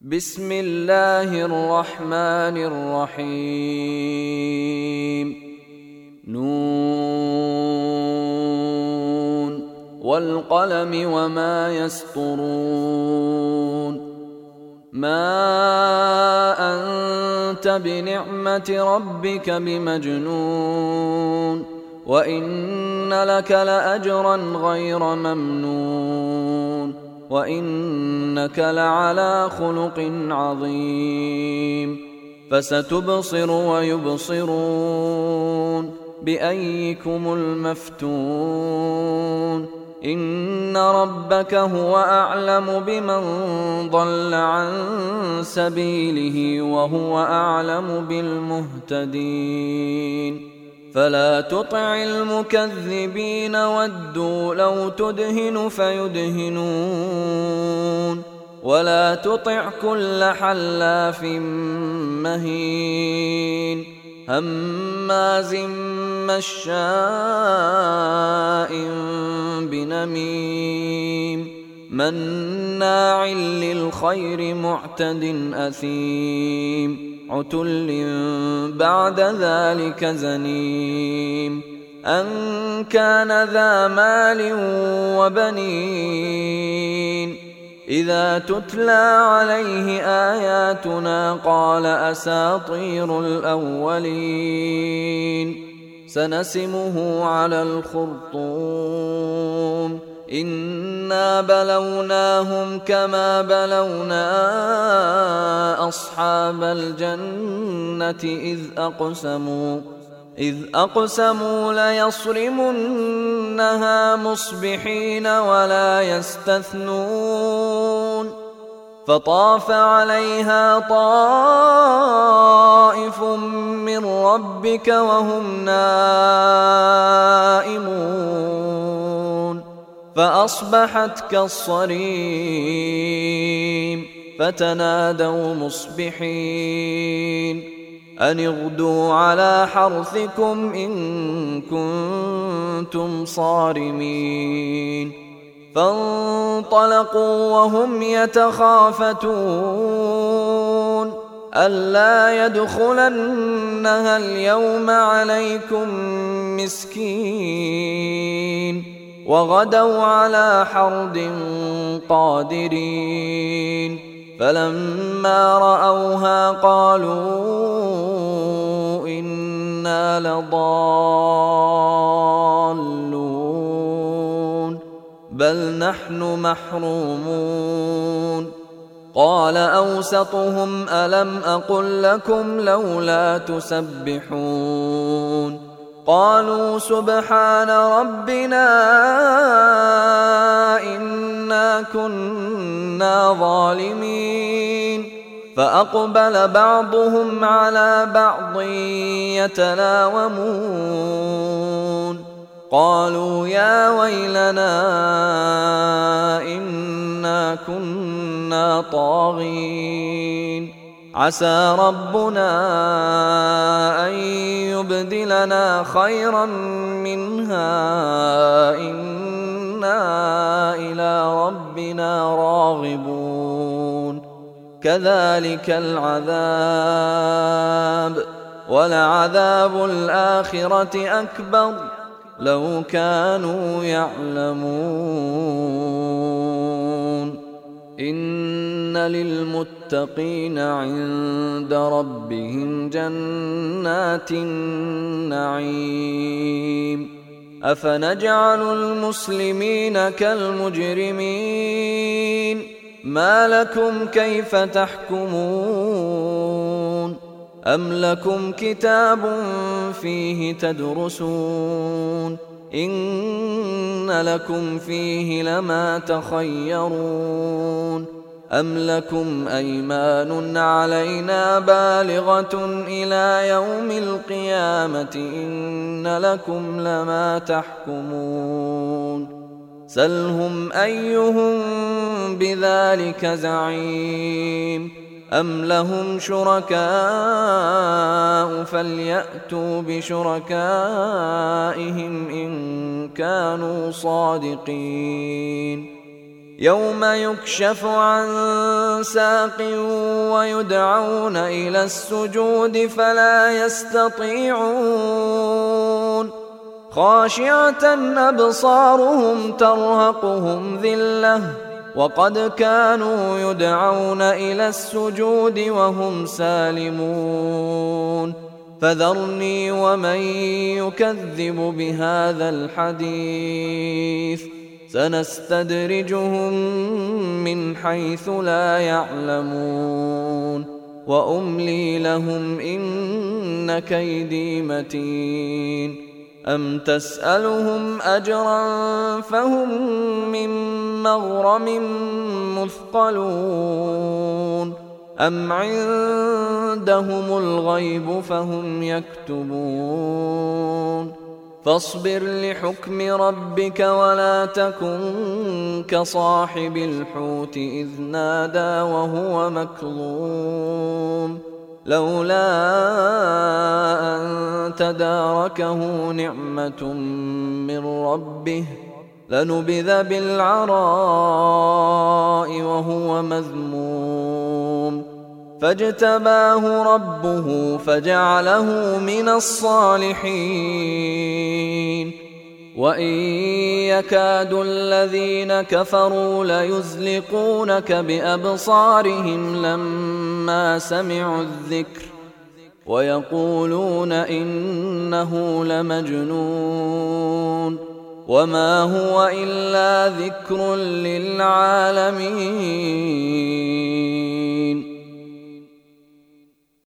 بسم الله الرحمن الرحيم نون والقلم وما يسطرون ما أنت بنعمة ربك بمجنون وإن لك لأجرا غير ممنون وإنك لعلى خلق عظيم فستبصر ويبصرون بأيكم المفتون إن ربك هو أعلم بمن ضل عن سبيله وهو أعلم بالمهتدين فلا تطع المكذبين ودوا لو تدهن فيدهنون ولا تطع كل حلاف مهين هماز مشاء بنميم مناع للخير معتد أثيم عتل بعد ذلك زنيم أن كان ذا مال وبنين إذا تتلى عليه آياتنا قال أساطير الأولين سنسمه على الخرطوم إنا بلوناهم كما بلونا أصحاب الجنة إذ أقسموا ليصرمنها مصبحين ولا يستثنون فطاف عليها طائف من ربك وهم نائمون فأصبحت كالصريم فتنادوا مصبحين أن اغدوا على حرثكم إن كنتم صارمين فانطلقوا وهم يتخافتون ألا يدخلنها اليوم عليكم مسكين وغدوا على حرد قادرين فلما رأوها قالوا إنا لضالون بل نحن محرومون قال أوسطهم ألم أقل لكم لولا تسبحون قالوا سبحان ربنا إنا كنا ظالمين فأقبل بعضهم على بعض يتلاومون قالوا يا ويلنا إنا كنا طاغين عسى ربنا أن يبدلنا خيرا منها إنا إلى ربنا راغبون كذلك العذاب ولعذاب الآخرة أكبر لو كانوا يعلمون إن للمتقين عند ربهم جنات النعيم أفنجعل المسلمين كالمجرمين ما لكم كيف تحكمون أم لكم كتاب فيه تدرسون إن لكم فيه لما تخيرون أم لكم أيمان علينا بالغة إلى يوم القيامة إن لكم لما تحكمون سلهم أيهم بذلك زعيم أم لهم شركاء فليأتوا بشركائهم إن كانوا صادقين يوم يكشف عن ساق ويدعون إلى السجود فلا يستطيعون خاشعة أبصارهم ترهقهم ذلة وقد كانوا يدعون إلى السجود وهم سالمون فذرني ومن يكذب بهذا الحديث سنستدرجهم من حيث لا يعلمون وأملي لهم إن كيدي متين أم تسألهم أجرا فهم من مغرم مثقلون أم عندهم الغيب فهم يكتبون فاصبر لحكم ربك ولا تكن كصاحب الحوت إذ نادى وهو مكظوم لولا أن تداركه نعمة من ربه لنبذ بالعراء وهو مذموم فاجتباه ربه فجعله من الصالحين وإن يكاد الذين كفروا ليزلقونك بأبصارهم لما سمعوا الذكر ويقولون إنه لمجنون وما هو إلا ذكر للعالمين